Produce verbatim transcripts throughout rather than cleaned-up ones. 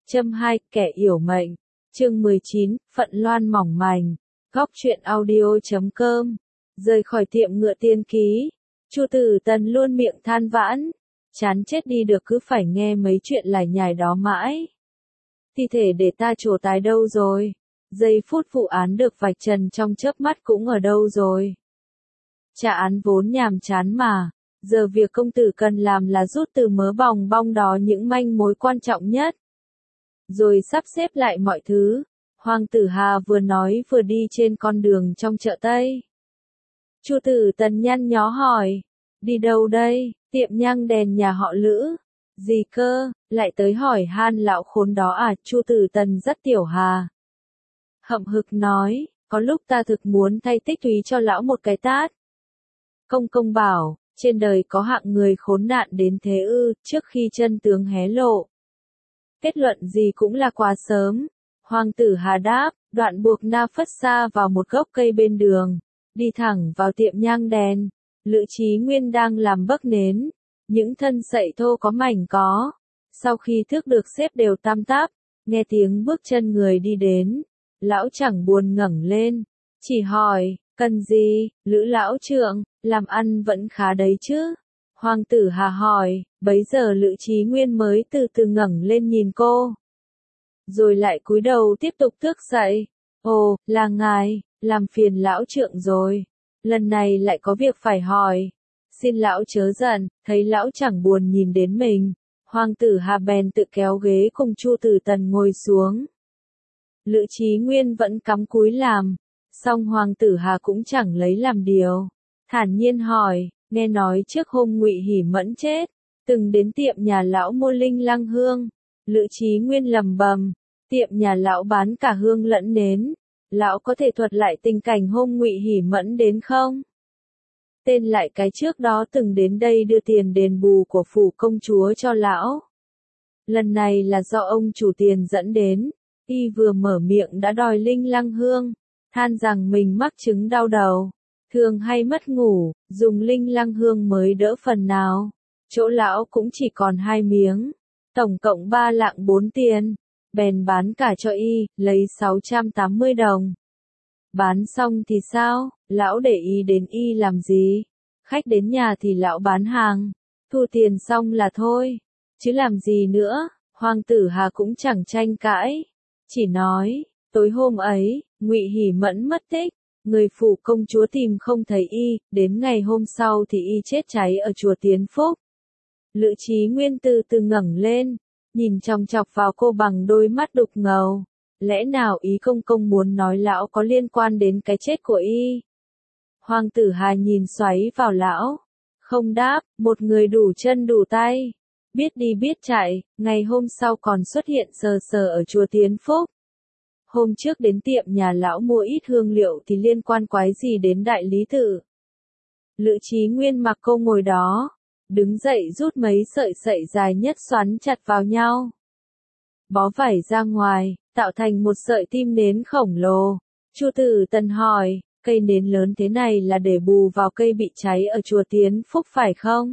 Châm hai, kẻ yểu mệnh. Chương mười chín, Phận Loan mỏng manh. Góc truyện audio chấm com. Rời khỏi tiệm ngựa Tiên Ký, Chu Tử Tần luôn miệng than vãn, chán chết đi được cứ phải nghe mấy chuyện lải nhải đó mãi. Thi thể để ta trổ tài đâu rồi? Giây phút vụ án được vạch trần trong chớp mắt cũng ở đâu rồi? Trả án vốn nhàm chán mà, giờ việc công tử cần làm là rút từ mớ bòng bong đó những manh mối quan trọng nhất. Rồi sắp xếp lại mọi thứ. Hoàng tử Hà vừa nói vừa đi trên con đường trong chợ Tây. Chu Tử Tần nhăn nhó hỏi, đi đâu đây? Tiệm nhang đèn nhà họ Lữ. Gì cơ, lại tới hỏi han lão khốn đó à? Chu Tử Tần rất Tiểu Hà hậm hực nói, có lúc ta thực muốn thay Tích Thúy cho lão một cái tát. Công công bảo, trên đời có hạng người khốn nạn đến thế ư? Trước khi chân tướng hé lộ, kết luận gì cũng là quá sớm. Hoàng tử Hà đáp, đoạn buộc Na Phất Sa vào một gốc cây bên đường, đi thẳng vào tiệm nhang đèn. Lữ Chí Nguyên đang làm bấc nến, những thân sậy thô có mảnh có. Sau khi thước được xếp đều tam táp, nghe tiếng bước chân người đi đến, lão chẳng buồn ngẩng lên, chỉ hỏi, cần gì? Lữ lão trượng, làm ăn vẫn khá đấy chứ? Hoàng tử Hà hỏi, bấy giờ Lữ Chí Nguyên mới từ từ ngẩng lên nhìn cô, rồi lại cúi đầu tiếp tục thước dậy. Ồ, là ngài, làm phiền lão trượng rồi. Lần này lại có việc phải hỏi. Xin lão chớ giận, thấy lão chẳng buồn nhìn đến mình. Hoàng tử Hà bèn tự kéo ghế cùng Chu Tử Tần ngồi xuống. Lữ Chí Nguyên vẫn cắm cúi làm. Song Hoàng tử Hà cũng chẳng lấy làm điều. Thản nhiên hỏi, nghe nói trước hôm Ngụy Hỉ Mẫn chết, từng đến tiệm nhà lão mua linh lăng hương. Lữ Chí Nguyên lầm bầm, tiệm nhà lão bán cả hương lẫn nến. Lão có thể thuật lại tình cảnh hôm Ngụy Hỉ Mẫn đến không? Tên lại cái trước đó từng đến đây đưa tiền đền bù của phủ công chúa cho lão. Lần này là do ông chủ tiền dẫn đến, y vừa mở miệng đã đòi linh lăng hương, than rằng mình mắc chứng đau đầu, thường hay mất ngủ, dùng linh lăng hương mới đỡ phần nào. Chỗ lão cũng chỉ còn hai miếng, tổng cộng ba lạng bốn tiền, bèn bán cả cho y, lấy sáu trăm tám mươi đồng. Bán xong thì sao, lão để ý đến y làm gì? Khách đến nhà thì lão bán hàng, thu tiền xong là thôi, chứ làm gì nữa. Hoàng tử Hà cũng chẳng tranh cãi, chỉ nói, tối hôm ấy, Ngụy Hỉ Mẫn mất tích, người phủ công chúa tìm không thấy y, đến ngày hôm sau thì y chết cháy ở chùa Tiến Phúc. Lữ Chí Nguyên từ từ ngẩng lên, nhìn chòng chọc vào cô bằng đôi mắt đục ngầu. Lẽ nào ý công công muốn nói lão có liên quan đến cái chết của y? Hoàng tử Hà nhìn xoáy vào lão, không đáp, một người đủ chân đủ tay, biết đi biết chạy, ngày hôm sau còn xuất hiện sờ sờ ở chùa Tiến Phúc. Hôm trước đến tiệm nhà lão mua ít hương liệu thì liên quan quái gì đến đại lý tự? Lữ Chí Nguyên mặc cô ngồi đó, đứng dậy rút mấy sợi sậy dài nhất xoắn chặt vào nhau, bó vải ra ngoài, tạo thành một sợi tim nến khổng lồ. Chu Tử Tần hỏi, cây nến lớn thế này là để bù vào cây bị cháy ở chùa Tiến Phúc phải không?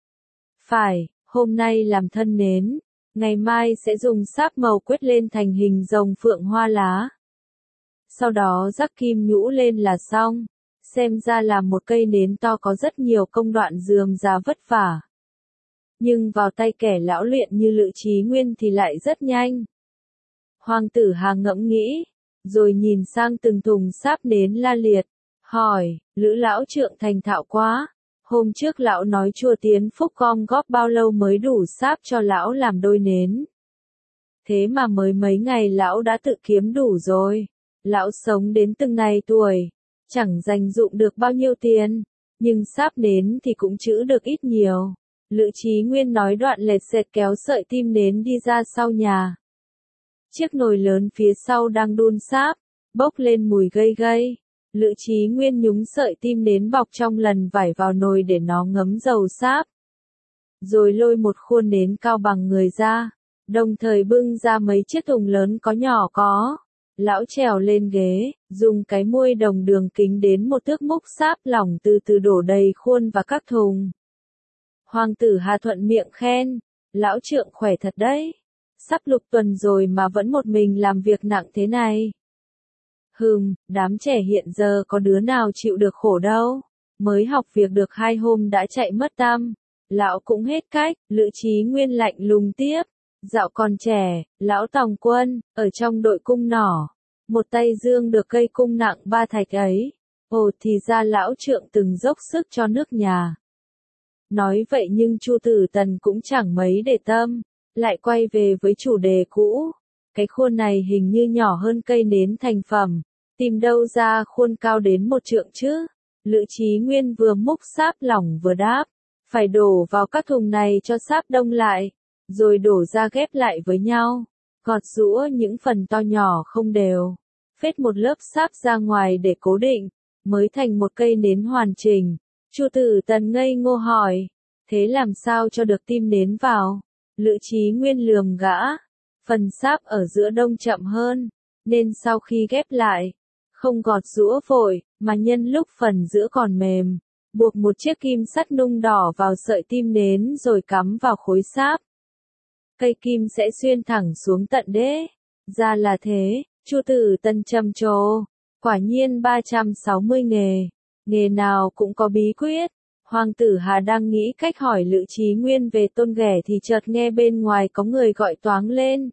Phải, hôm nay làm thân nến, ngày mai sẽ dùng sáp màu quét lên thành hình rồng phượng hoa lá. Sau đó rắc kim nhũ lên là xong. Xem ra làm một cây nến to có rất nhiều công đoạn rườm rà vất vả. Nhưng vào tay kẻ lão luyện như Lữ Chí Nguyên thì lại rất nhanh. Hoàng tử Hà ngẫm nghĩ, rồi nhìn sang từng thùng sáp nến la liệt, hỏi, Lữ lão trượng thành thạo quá, hôm trước lão nói chùa Tiến Phúc gom góp bao lâu mới đủ sáp cho lão làm đôi nến. Thế mà mới mấy ngày lão đã tự kiếm đủ rồi. Lão sống đến từng này tuổi, chẳng dành dụm được bao nhiêu tiền, nhưng sáp nến thì cũng trữ được ít nhiều. Lữ Chí Nguyên nói đoạn lệt sệt kéo sợi tim nến đi ra sau nhà. Chiếc nồi lớn phía sau đang đun sáp, bốc lên mùi gây gây. Lữ Chí Nguyên nhúng sợi tim nến bọc trong lần vải vào nồi để nó ngấm dầu sáp. Rồi lôi một khuôn nến cao bằng người ra, đồng thời bưng ra mấy chiếc thùng lớn có nhỏ có. Lão trèo lên ghế, dùng cái muôi đồng đường kính đến một thước múc sáp lỏng từ từ đổ đầy khuôn và các thùng. Hoàng tử Hà thuận miệng khen, lão trượng khỏe thật đấy. sắp lục tuần rồi mà vẫn một mình làm việc nặng thế này. Hừm, đám trẻ hiện giờ có đứa nào chịu được khổ đâu, mới học việc được hai hôm đã chạy mất tăm. Lão cũng hết cách, Lữ Chí Nguyên lạnh lùng tiếp. Dạo còn trẻ, lão tòng quân, ở trong đội cung nỏ. Một tay dương được cây cung nặng ba thạch ấy. Ồ thì ra lão trượng từng dốc sức cho nước nhà. Nói vậy nhưng Chu Tử Tần cũng chẳng mấy để tâm, lại quay về với chủ đề cũ. Cái khuôn này hình như nhỏ hơn cây nến thành phẩm, tìm đâu ra khuôn cao đến một trượng chứ? Lữ Chí Nguyên vừa múc sáp lỏng vừa đáp, phải đổ vào các thùng này cho sáp đông lại, rồi đổ ra ghép lại với nhau, gọt giũa những phần to nhỏ không đều, phết một lớp sáp ra ngoài để cố định, mới thành một cây nến hoàn chỉnh. Chu Tử Tần ngây ngô hỏi, thế làm sao cho được tim nến vào? Lữ Chí Nguyên lườm gã, phần sáp ở giữa đông chậm hơn, nên sau khi ghép lại, không gọt giũa vội, mà nhân lúc phần giữa còn mềm, buộc một chiếc kim sắt nung đỏ vào sợi tim nến rồi cắm vào khối sáp. Cây kim sẽ xuyên thẳng xuống tận đế. Ra là thế, Chu Tử Tần trầm trồ, quả nhiên ba trăm sáu mươi nghề, nghề nào cũng có bí quyết. Hoàng tử Hà đang nghĩ cách hỏi Lữ Chí Nguyên về Tôn Ghẻ thì chợt nghe bên ngoài có người gọi toáng lên.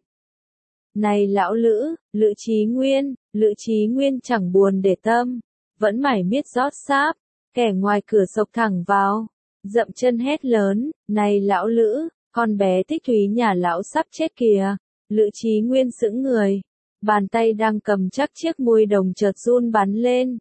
Này lão Lữ, Lữ Chí Nguyên, Lữ Chí Nguyên chẳng buồn để tâm, vẫn mải miết rót sáp, kẻ ngoài cửa sộc thẳng vào, dậm chân hét lớn, này lão Lữ, con bé Tích Thúy nhà lão sắp chết kìa. Lữ Chí Nguyên sững người, bàn tay đang cầm chắc chiếc muôi đồng chợt run bắn lên.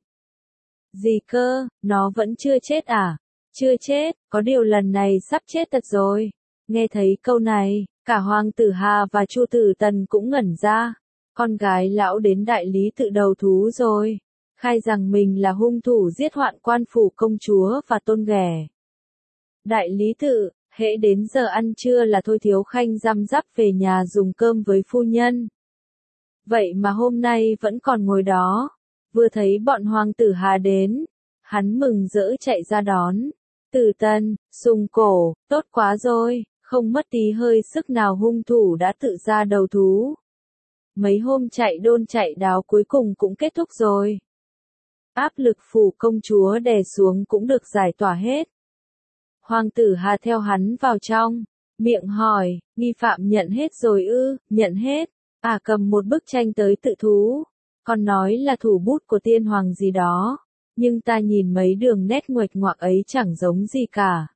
Gì cơ, nó vẫn chưa chết à? Chưa chết, có điều lần này sắp chết thật rồi. Nghe thấy câu này, cả Hoàng tử Hà và Chu Tử Tần cũng ngẩn ra. Con gái lão đến đại lý tự đầu thú rồi, khai rằng mình là hung thủ giết hoạn quan phủ công chúa và Tôn Ghẻ. Đại lý tự, hễ đến giờ ăn trưa là Thôi Thiếu Khanh răm rắp về nhà dùng cơm với phu nhân. Vậy mà hôm nay vẫn còn ngồi đó, vừa thấy bọn Hoàng tử Hà đến, hắn mừng rỡ chạy ra đón. Tử Tần, sùng cổ, tốt quá rồi, không mất tí hơi sức nào hung thủ đã tự ra đầu thú. Mấy hôm chạy đôn chạy đáo cuối cùng cũng kết thúc rồi. Áp lực phủ công chúa đè xuống cũng được giải tỏa hết. Hoàng tử Hà theo hắn vào trong, miệng hỏi, nghi phạm nhận hết rồi ư? Nhận hết. À, cầm một bức tranh tới tự thú, còn nói là thủ bút của tiên hoàng gì đó, nhưng ta nhìn mấy đường nét nguệch ngoạc ấy chẳng giống gì cả.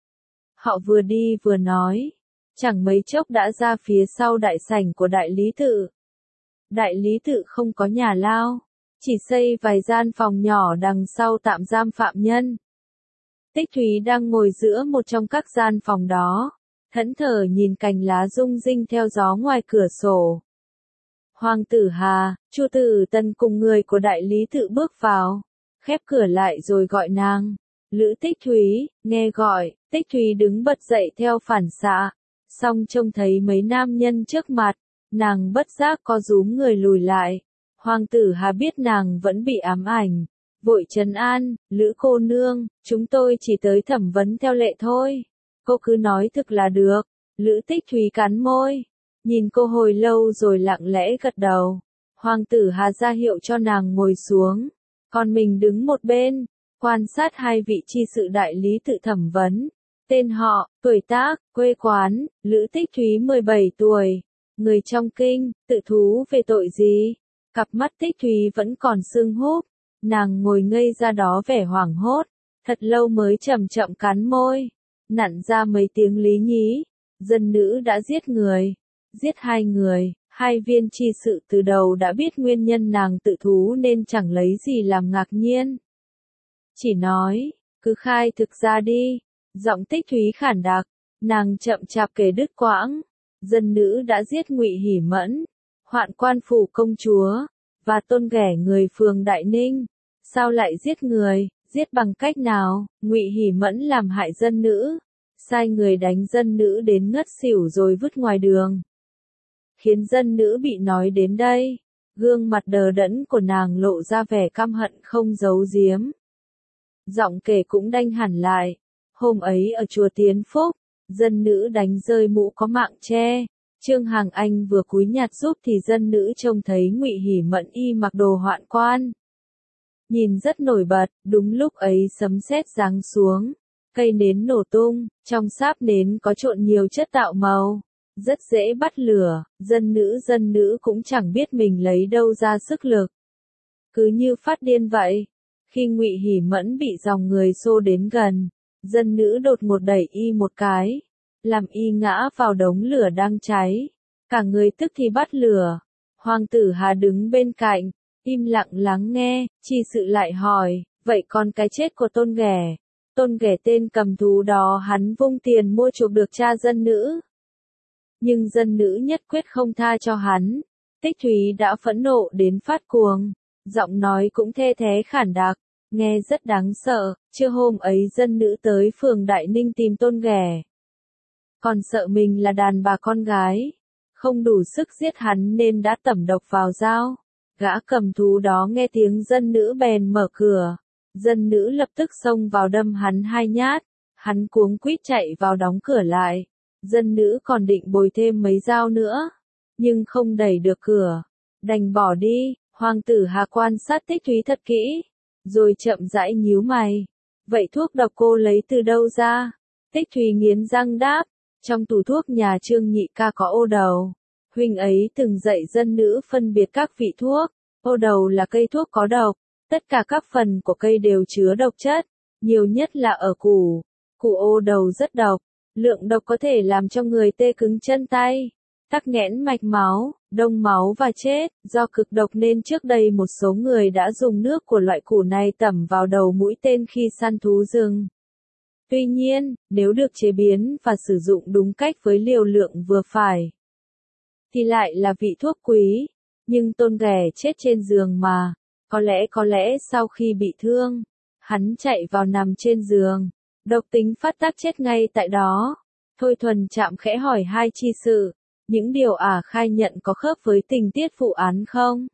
Họ vừa đi vừa nói, chẳng mấy chốc đã ra phía sau đại sảnh của đại lý tự. Đại lý tự không có nhà lao, chỉ xây vài gian phòng nhỏ đằng sau tạm giam phạm nhân. Tích Thúy đang ngồi giữa một trong các gian phòng đó, thẫn thờ nhìn cành lá rung rinh theo gió ngoài cửa sổ. Hoàng tử Hà, Chu Tử Tần cùng người của đại lý tự bước vào, khép cửa lại rồi gọi nàng. Lữ Tích Thúy, nghe gọi, Tích Thúy đứng bật dậy theo phản xạ, song trông thấy mấy nam nhân trước mặt, nàng bất giác co rúm người lùi lại. Hoàng tử Hà biết nàng vẫn bị ám ảnh, vội trấn an, Lữ cô nương, chúng tôi chỉ tới thẩm vấn theo lệ thôi, cô cứ nói thực là được. Lữ Tích Thúy cắn môi, nhìn cô hồi lâu rồi lặng lẽ gật đầu. Hoàng tử Hà ra hiệu cho nàng ngồi xuống, còn mình đứng một bên, quan sát hai vị chi sự đại lý tự thẩm vấn. Tên họ, tuổi tác, quê quán, Lữ Tích Thúy mười bảy tuổi, người trong kinh, tự thú về tội gì? Cặp mắt Tích Thúy vẫn còn sưng húp, nàng ngồi ngây ra đó vẻ hoảng hốt, thật lâu mới chậm chậm cắn môi, nặn ra mấy tiếng lý nhí. Dân nữ đã giết người, giết hai người, hai viên chi sự từ đầu đã biết nguyên nhân nàng tự thú nên chẳng lấy gì làm ngạc nhiên. Chỉ nói, cứ khai thực ra đi. Giọng Tích Thúy khản đặc, nàng chậm chạp kể đứt quãng. Dân nữ đã giết Ngụy Hỉ Mẫn, hoạn quan phủ công chúa, và Tôn Ghẻ người phường Đại Ninh. Sao lại giết người, giết bằng cách nào? Ngụy Hỉ Mẫn làm hại dân nữ, sai người đánh dân nữ đến ngất xỉu rồi vứt ngoài đường, khiến dân nữ bị nói đến đây. Gương mặt đờ đẫn của nàng lộ ra vẻ căm hận không giấu giếm. Giọng kể cũng đanh hẳn lại. Hôm ấy ở chùa Tiến Phúc, dân nữ đánh rơi mũ có mạng che, Trương Hằng Anh vừa cúi nhặt giúp thì dân nữ trông thấy Ngụy Hỉ Mẫn y mặc đồ hoạn quan. Nhìn rất nổi bật, đúng lúc ấy sấm sét giáng xuống, cây nến nổ tung, trong sáp nến có trộn nhiều chất tạo màu, rất dễ bắt lửa, dân nữ dân nữ cũng chẳng biết mình lấy đâu ra sức lực. Cứ như phát điên vậy, khi Ngụy Hỉ Mẫn bị dòng người xô đến gần, dân nữ đột ngột đẩy y một cái, làm y ngã vào đống lửa đang cháy, cả người tức thì bắt lửa. Hoàng tử Hà đứng bên cạnh, im lặng lắng nghe, Chi Sự lại hỏi, vậy còn cái chết của Tôn Ghẻ? Tôn Ghẻ tên cầm thú đó hắn vung tiền mua chuộc được cha dân nữ. Nhưng dân nữ nhất quyết không tha cho hắn. Tích Thúy đã phẫn nộ đến phát cuồng, giọng nói cũng thê thế khản đặc, nghe rất đáng sợ. Trưa hôm ấy dân nữ tới phường Đại Ninh tìm Tôn Ghẻ, còn sợ mình là đàn bà con gái, không đủ sức giết hắn nên đã tẩm độc vào dao. Gã cầm thú đó nghe tiếng dân nữ bèn mở cửa, dân nữ lập tức xông vào đâm hắn hai nhát, hắn cuống quýt chạy vào đóng cửa lại. Dân nữ còn định bồi thêm mấy dao nữa, nhưng không đẩy được cửa, đành bỏ đi. Hoàng tử Hà quan sát Tích Thúy thật kỹ, rồi chậm rãi nhíu mày. Vậy thuốc độc cô lấy từ đâu ra? Tích Thúy nghiến răng đáp, trong tủ thuốc nhà Trương nhị ca có ô đầu. Huynh ấy từng dạy dân nữ phân biệt các vị thuốc. Ô đầu là cây thuốc có độc, tất cả các phần của cây đều chứa độc chất, nhiều nhất là ở củ. Củ ô đầu rất độc, lượng độc có thể làm cho người tê cứng chân tay, tắc nghẽn mạch máu, đông máu và chết. Do cực độc nên trước đây một số người đã dùng nước của loại củ này tẩm vào đầu mũi tên khi săn thú rừng. Tuy nhiên, nếu được chế biến và sử dụng đúng cách với liều lượng vừa phải, thì lại là vị thuốc quý. Nhưng Tôn Ghẻ chết trên giường mà, có lẽ có lẽ sau khi bị thương, hắn chạy vào nằm trên giường, độc tính phát tác chết ngay tại đó. Thôi Thuần Trạm khẽ hỏi hai Chi Sự, những điều ả khai nhận có khớp với tình tiết vụ án không?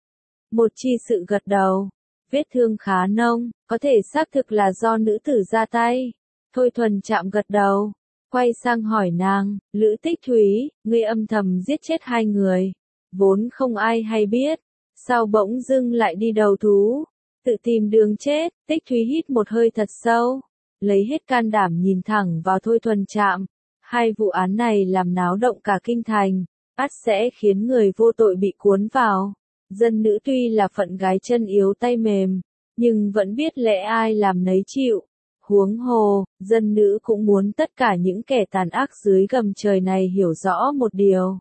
Một Chi Sự gật đầu, vết thương khá nông, có thể xác thực là do nữ tử ra tay. Thôi Thuần Trạm gật đầu, quay sang hỏi nàng, Lữ Tích Thúy, ngươi âm thầm giết chết hai người, vốn không ai hay biết, sao bỗng dưng lại đi đầu thú, tự tìm đường chết? Tích Thúy hít một hơi thật sâu, lấy hết can đảm nhìn thẳng vào Thôi Thuần Trạm. Hai vụ án này làm náo động cả kinh thành, ắt sẽ khiến người vô tội bị cuốn vào. Dân nữ tuy là phận gái chân yếu tay mềm, nhưng vẫn biết lẽ ai làm nấy chịu. Huống hồ, dân nữ cũng muốn tất cả những kẻ tàn ác dưới gầm trời này hiểu rõ một điều.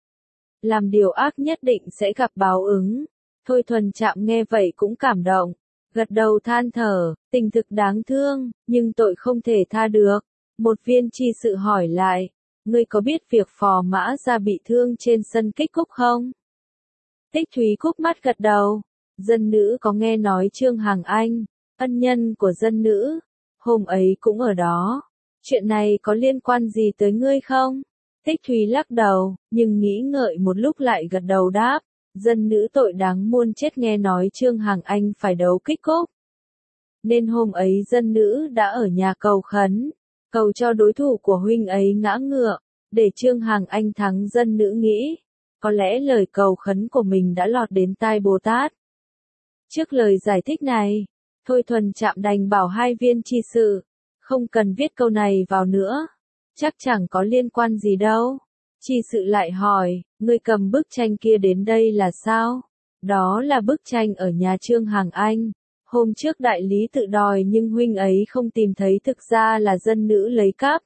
Làm điều ác nhất định sẽ gặp báo ứng. Thôi Thuần Trạm nghe vậy cũng cảm động, gật đầu than thở, tình thực đáng thương, nhưng tội không thể tha được. Một Viên Chi Sự hỏi lại, ngươi có biết việc Phò Mã Gia bị thương trên sân kích cúc không? Tích Thúy cúc mắt gật đầu, dân nữ có nghe nói Trương Hằng Anh, ân nhân của dân nữ, hôm ấy cũng ở đó. Chuyện này có liên quan gì tới ngươi không? Tích Thúy lắc đầu, nhưng nghĩ ngợi một lúc lại gật đầu đáp, dân nữ tội đáng muôn chết nghe nói Trương Hằng Anh phải đấu kích cúc. Nên hôm ấy dân nữ đã ở nhà cầu khấn, cầu cho đối thủ của huynh ấy ngã ngựa, để Trương Hằng Anh thắng. Dân nữ nghĩ, có lẽ lời cầu khấn của mình đã lọt đến tai Bồ Tát. Trước lời giải thích này, Thôi Thuần Trạm đành bảo hai Viên Chi Sự, không cần viết câu này vào nữa, chắc chẳng có liên quan gì đâu. Chi Sự lại hỏi, ngươi cầm bức tranh kia đến đây là sao? Đó là bức tranh ở nhà Trương Hằng Anh. Hôm trước đại lý tự đòi nhưng huynh ấy không tìm thấy, thực ra là dân nữ lấy cắp.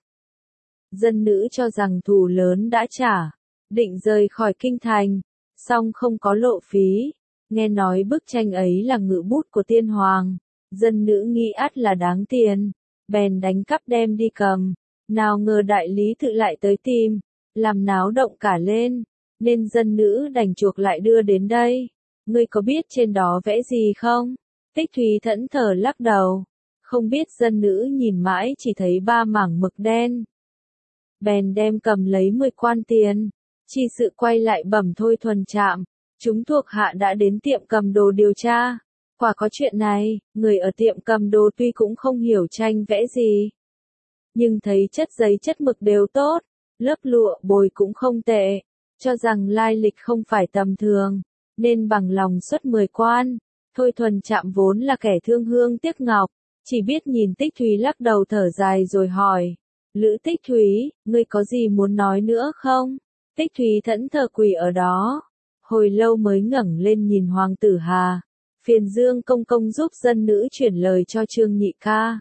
Dân nữ cho rằng thù lớn đã trả, định rời khỏi kinh thành, song không có lộ phí. Nghe nói bức tranh ấy là ngự bút của tiên hoàng, dân nữ nghĩ ắt là đáng tiền, bèn đánh cắp đem đi cầm. Nào ngờ đại lý tự lại tới tìm, làm náo động cả lên, nên dân nữ đành chuộc lại đưa đến đây. Ngươi có biết trên đó vẽ gì không? Tích Thúy thẫn thờ lắc đầu, không biết. Dân nữ nhìn mãi chỉ thấy ba mảng mực đen, bèn đem cầm lấy mười quan tiền. Chi Sự quay lại bẩm Thôi Thuần Trạm, chúng thuộc hạ đã đến tiệm cầm đồ điều tra, quả có chuyện này. Người ở tiệm cầm đồ tuy cũng không hiểu tranh vẽ gì, nhưng thấy chất giấy chất mực đều tốt, lớp lụa bồi cũng không tệ, cho rằng lai lịch không phải tầm thường, nên bằng lòng xuất mười quan. Thôi Thuần Trạm vốn là kẻ thương hương tiếc ngọc, chỉ biết nhìn Tích Thúy lắc đầu thở dài rồi hỏi, Lữ Tích Thúy, ngươi có gì muốn nói nữa không? Tích Thúy thẫn thờ quỳ ở đó, hồi lâu mới ngẩng lên nhìn Hoàng tử Hà, phiền Dương công công giúp dân nữ chuyển lời cho Trương nhị ca.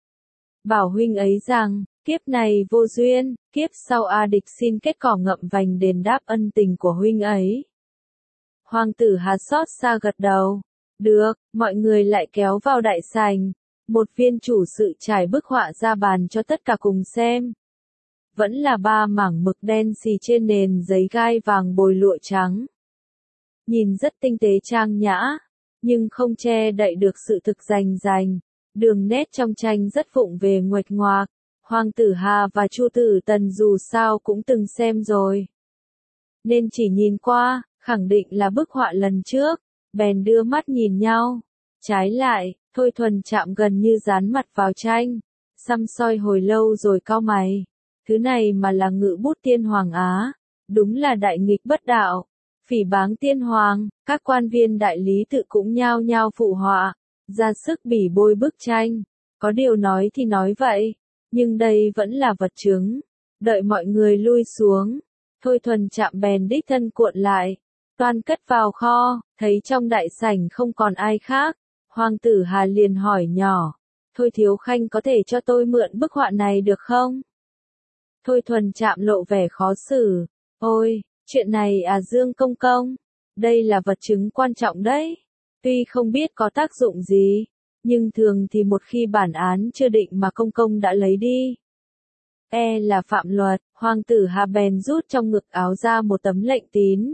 Bảo huynh ấy rằng, kiếp này vô duyên, kiếp sau A địch xin kết cỏ ngậm vành đền đáp ân tình của huynh ấy. Hoàng tử Hà xót xa gật đầu, được, mọi người lại kéo vào đại sảnh, một viên chủ sự trải bức họa ra bàn cho tất cả cùng xem. Vẫn là ba mảng mực đen xì trên nền giấy gai vàng bồi lụa trắng. Nhìn rất tinh tế trang nhã, nhưng không che đậy được sự thực rành rành. Đường nét trong tranh rất vụng về nguệch ngoạc. Hoàng tử Hà và Chu tử Tần dù sao cũng từng xem rồi, nên chỉ nhìn qua, khẳng định là bức họa lần trước, bèn đưa mắt nhìn nhau. Trái lại, Thôi Thuần Trạm gần như dán mặt vào tranh, săm soi hồi lâu rồi cau mày. Thứ này mà là ngự bút tiên hoàng Á, đúng là đại nghịch bất đạo, phỉ báng tiên hoàng. Các quan viên đại lý tự cũng nhao nhao phụ họa, ra sức bỉ bôi bức tranh. Có điều nói thì nói vậy, nhưng đây vẫn là vật chứng. Đợi mọi người lui xuống, Thôi Thuần Trạm bèn đích thân cuộn lại, toan cất vào kho. Thấy trong đại sảnh không còn ai khác, Hoàng tử Hà liền hỏi nhỏ, Thôi thiếu khanh có thể cho tôi mượn bức họa này được không? Thôi Thuần Trạm lộ vẻ khó xử, ôi, chuyện này à Dương công công, đây là vật chứng quan trọng đấy, tuy không biết có tác dụng gì, nhưng thường thì một khi bản án chưa định mà công công đã lấy đi, e là phạm luật. Hoàng tử Hà bèn rút trong ngực áo ra một tấm lệnh tín.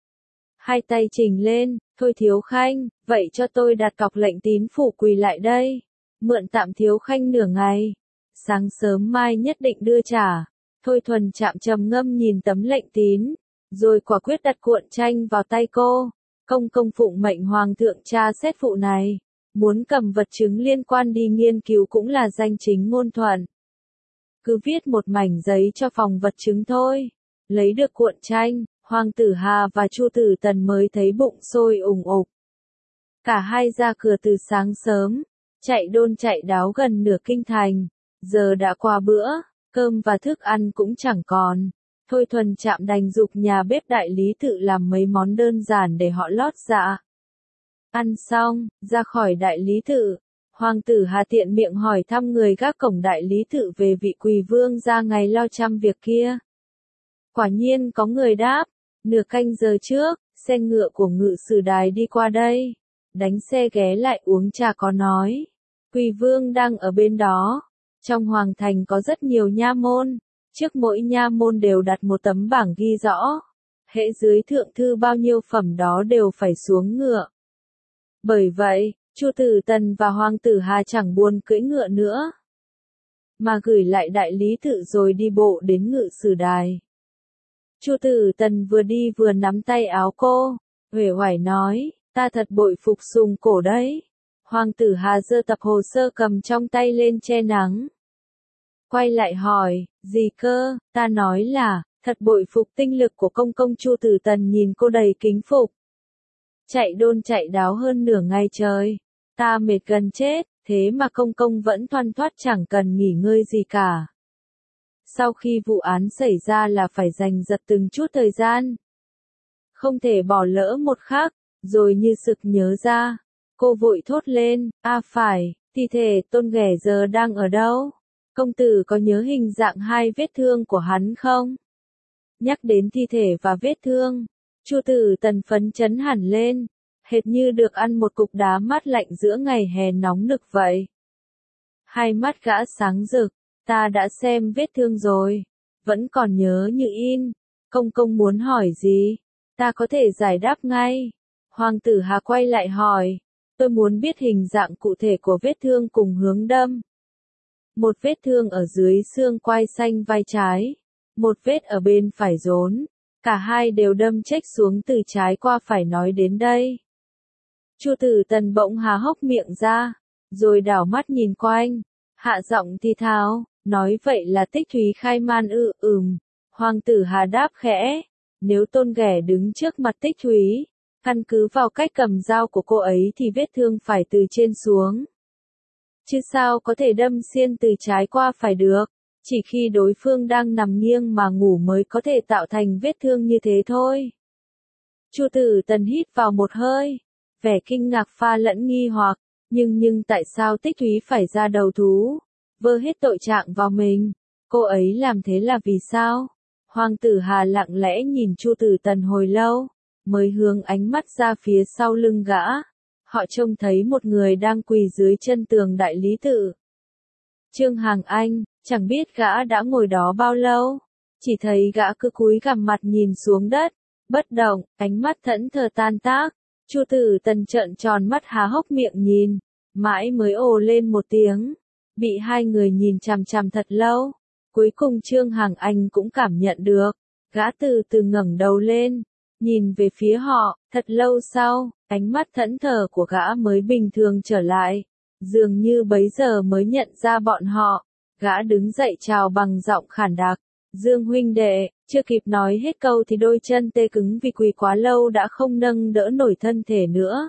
Hai tay trình lên, Thôi thiếu khanh, vậy cho tôi đặt cọc lệnh tín phủ quỳ lại đây, mượn tạm thiếu khanh nửa ngày, sáng sớm mai nhất định đưa trả. Thôi Thuần Trạm trầm ngâm nhìn tấm lệnh tín, rồi quả quyết đặt cuộn tranh vào tay cô. Công công phụng mệnh hoàng thượng tra xét vụ này, muốn cầm vật chứng liên quan đi nghiên cứu cũng là danh chính ngôn thuận. Cứ viết một mảnh giấy cho phòng vật chứng thôi. Lấy được cuộn tranh, Hoàng tử Hà và Chu tử Tần mới thấy bụng sôi ủng ục. Cả hai ra cửa từ sáng sớm, chạy đôn chạy đáo gần nửa kinh thành, giờ đã qua bữa, cơm và thức ăn cũng chẳng còn. Thôi Thuần Trạm đành giục nhà bếp đại lý tự làm mấy món đơn giản để họ lót dạ. Ăn xong, ra khỏi đại lý tự, Hoàng tử Hà tiện miệng hỏi thăm người gác cổng đại lý tự về vị quỳ vương ra ngày lo trăm việc kia. Quả nhiên có người đáp, nửa canh giờ trước, xe ngựa của ngự sử đài đi qua đây, đánh xe ghé lại uống trà có nói. Quỳ vương đang ở bên đó. Trong hoàng thành có rất nhiều nha môn, trước mỗi nha môn đều đặt một tấm bảng ghi rõ, hễ dưới thượng thư bao nhiêu phẩm đó đều phải xuống ngựa. Bởi vậy, Chu tử Tần và Hoàng tử Hà chẳng buồn cưỡi ngựa nữa, mà gửi lại đại lý tự rồi đi bộ đến ngự sử đài. Chu tử Tần vừa đi vừa nắm tay áo cô, uể oải nói, ta thật bội phục Sùng Cổ đấy. Hoàng tử Hà giơ tập hồ sơ cầm trong tay lên che nắng. Quay lại hỏi, gì cơ? Ta nói là, thật bội phục tinh lực của công công. Chu tử Tần nhìn cô đầy kính phục. Chạy đôn chạy đáo hơn nửa ngày trời, ta mệt gần chết, thế mà công công vẫn thoăn thoắt chẳng cần nghỉ ngơi gì cả. Sau khi vụ án xảy ra là phải dành giật từng chút thời gian, không thể bỏ lỡ một khắc. Rồi như sực nhớ ra, cô vội thốt lên, a phải, thi thể Tôn Ghẻ giờ đang ở đâu? Công tử có nhớ hình dạng hai vết thương của hắn không? Nhắc đến thi thể và vết thương, Chu tử Tần phấn chấn hẳn lên, hệt như được ăn một cục đá mát lạnh giữa ngày hè nóng nực vậy. Hai mắt gã sáng rực, ta đã xem vết thương rồi, vẫn còn nhớ như in. Công công muốn hỏi gì? Ta có thể giải đáp ngay. Hoàng tử Hà quay lại hỏi, tôi muốn biết hình dạng cụ thể của vết thương cùng hướng đâm. Một vết thương ở dưới xương quai xanh vai trái, một vết ở bên phải rốn, cả hai đều đâm chếch xuống từ trái qua phải. Nói đến đây, Chu tử Tần bỗng há hốc miệng ra, rồi đảo mắt nhìn quanh, hạ giọng thì thào, nói vậy là Tích Thúy khai man ư? Ừm. Hoàng tử Hà đáp khẽ, nếu Tôn ghẻ đứng trước mặt Tích Thúy, căn cứ vào cách cầm dao của cô ấy thì vết thương phải từ trên xuống. Chứ sao có thể đâm xiên từ trái qua phải được, chỉ khi đối phương đang nằm nghiêng mà ngủ mới có thể tạo thành vết thương như thế thôi. Chu Tử Tần hít vào một hơi, vẻ kinh ngạc pha lẫn nghi hoặc, nhưng nhưng tại sao Tích Thúy phải ra đầu thú, vơ hết tội trạng vào mình, cô ấy làm thế là vì sao? Hoàng tử Hà lặng lẽ nhìn Chu Tử Tần hồi lâu, mới hướng ánh mắt ra phía sau lưng gã. Họ trông thấy một người đang quỳ dưới chân tường đại lý tự. Trương Hằng Anh, chẳng biết gã đã ngồi đó bao lâu, chỉ thấy gã cứ cúi gằm mặt nhìn xuống đất, bất động, ánh mắt thẫn thờ tan tác. Chu Tử Tần trợn tròn mắt há hốc miệng nhìn, mãi mới ồ lên một tiếng, bị hai người nhìn chằm chằm thật lâu. Cuối cùng Trương Hằng Anh cũng cảm nhận được, gã từ từ ngẩng đầu lên, nhìn về phía họ, thật lâu sau, ánh mắt thẫn thờ của gã mới bình thường trở lại, dường như bấy giờ mới nhận ra bọn họ. Gã đứng dậy chào bằng giọng khản đặc, Dương huynh đệ, chưa kịp nói hết câu thì đôi chân tê cứng vì quỳ quá lâu đã không nâng đỡ nổi thân thể nữa.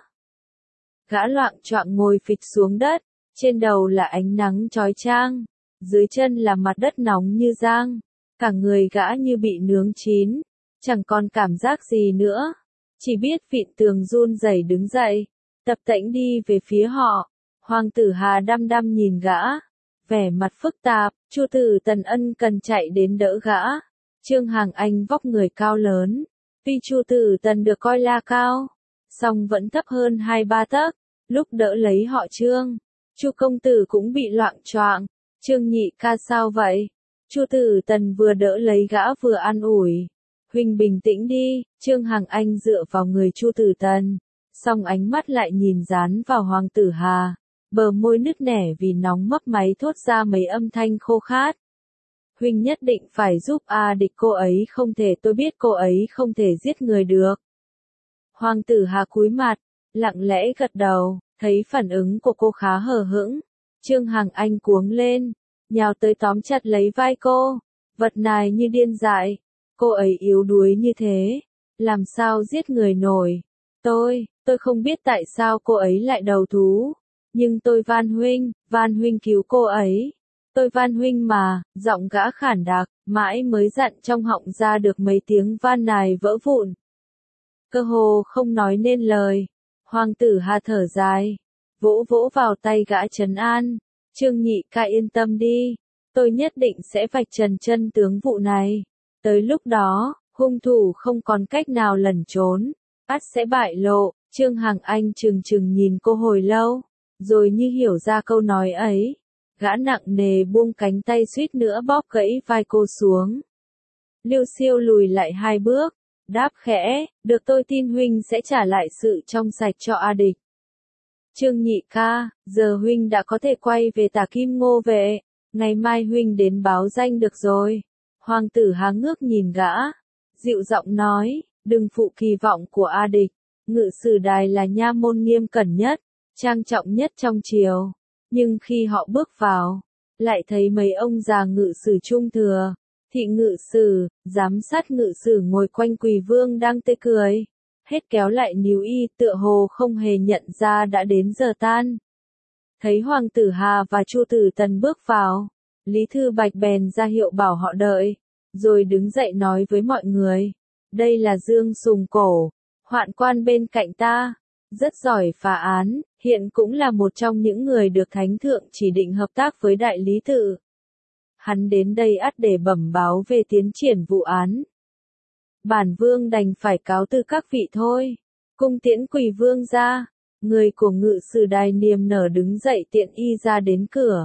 Gã loạng choạng ngồi phịch xuống đất, trên đầu là ánh nắng chói chang, dưới chân là mặt đất nóng như giang, cả người gã như bị nướng chín, chẳng còn cảm giác gì nữa, chỉ biết vịn tường run rẩy đứng dậy, tập tễnh đi về phía họ. Hoàng tử Hà đăm đăm nhìn gã, vẻ mặt phức tạp. Chu Tử Tần ân cần chạy đến đỡ gã. Trương Hằng Anh vóc người cao lớn, tuy Chu Tử Tần được coi là cao, song vẫn thấp hơn hai ba tấc. Lúc đỡ lấy họ Trương, Chu công tử cũng bị loạng choạng. Trương nhị ca sao vậy? Chu Tử Tần vừa đỡ lấy gã vừa an ủi. Huynh bình tĩnh đi. Trương Hằng Anh dựa vào người Chu Tử Tần, song ánh mắt lại nhìn dán vào Hoàng tử Hà. Bờ môi nứt nẻ vì nóng mấp máy thốt ra mấy âm thanh khô khát. Huynh nhất định phải giúp A Địch, cô ấy không thể, tôi biết cô ấy không thể giết người được. Hoàng tử Hà cúi mặt, lặng lẽ gật đầu, thấy phản ứng của cô khá hờ hững. Trương Hằng Anh cuống lên, nhào tới tóm chặt lấy vai cô, vật nài như điên dại. Cô ấy yếu đuối như thế, làm sao giết người nổi. Tôi, tôi không biết tại sao cô ấy lại đầu thú. Nhưng tôi van huynh, van huynh cứu cô ấy. Tôi van huynh mà, giọng gã khản đặc, mãi mới dặn trong họng ra được mấy tiếng van nài vỡ vụn. Cơ hồ không nói nên lời. Hoàng tử Hà thở dài, vỗ vỗ vào tay gã trấn an. Trương nhị ca yên tâm đi, tôi nhất định sẽ vạch trần chân tướng vụ này. Tới lúc đó, hung thủ không còn cách nào lẩn trốn, ắt sẽ bại lộ. Trương Hằng Anh trừng trừng nhìn cô hồi lâu, rồi như hiểu ra câu nói ấy, gã nặng nề buông cánh tay suýt nữa bóp gãy vai cô xuống. Lưu Siêu lùi lại hai bước, đáp khẽ, được, tôi tin huynh sẽ trả lại sự trong sạch cho A Địch. Trương nhị ca, giờ huynh đã có thể quay về Tả Kim Ngô Vệ, ngày mai huynh đến báo danh được rồi. Hoàng tử Hà ngước nhìn gã, dịu giọng nói, đừng phụ kỳ vọng của A Địch. Ngự sử đài là nha môn nghiêm cẩn nhất, trang trọng nhất trong triều, nhưng khi họ bước vào, lại thấy mấy ông già ngự sử trung thừa, thị ngự sử, giám sát ngự sử ngồi quanh Quỳ Vương đang tê cười, hết kéo lại níu y, tựa hồ không hề nhận ra đã đến giờ tan. Thấy Hoàng tử Hà và Chu Tử Tần bước vào, Lý Thư Bạch bèn ra hiệu bảo họ đợi, rồi đứng dậy nói với mọi người, đây là Dương Sùng Cổ, hoạn quan bên cạnh ta, rất giỏi phá án, hiện cũng là một trong những người được Thánh Thượng chỉ định hợp tác với Đại Lý Tự. Hắn đến đây ắt để bẩm báo về tiến triển vụ án. Bản Vương đành phải cáo từ các vị thôi. Cung tiễn Quỳ Vương ra, người của ngự sử đài niềm nở đứng dậy tiện y ra đến cửa.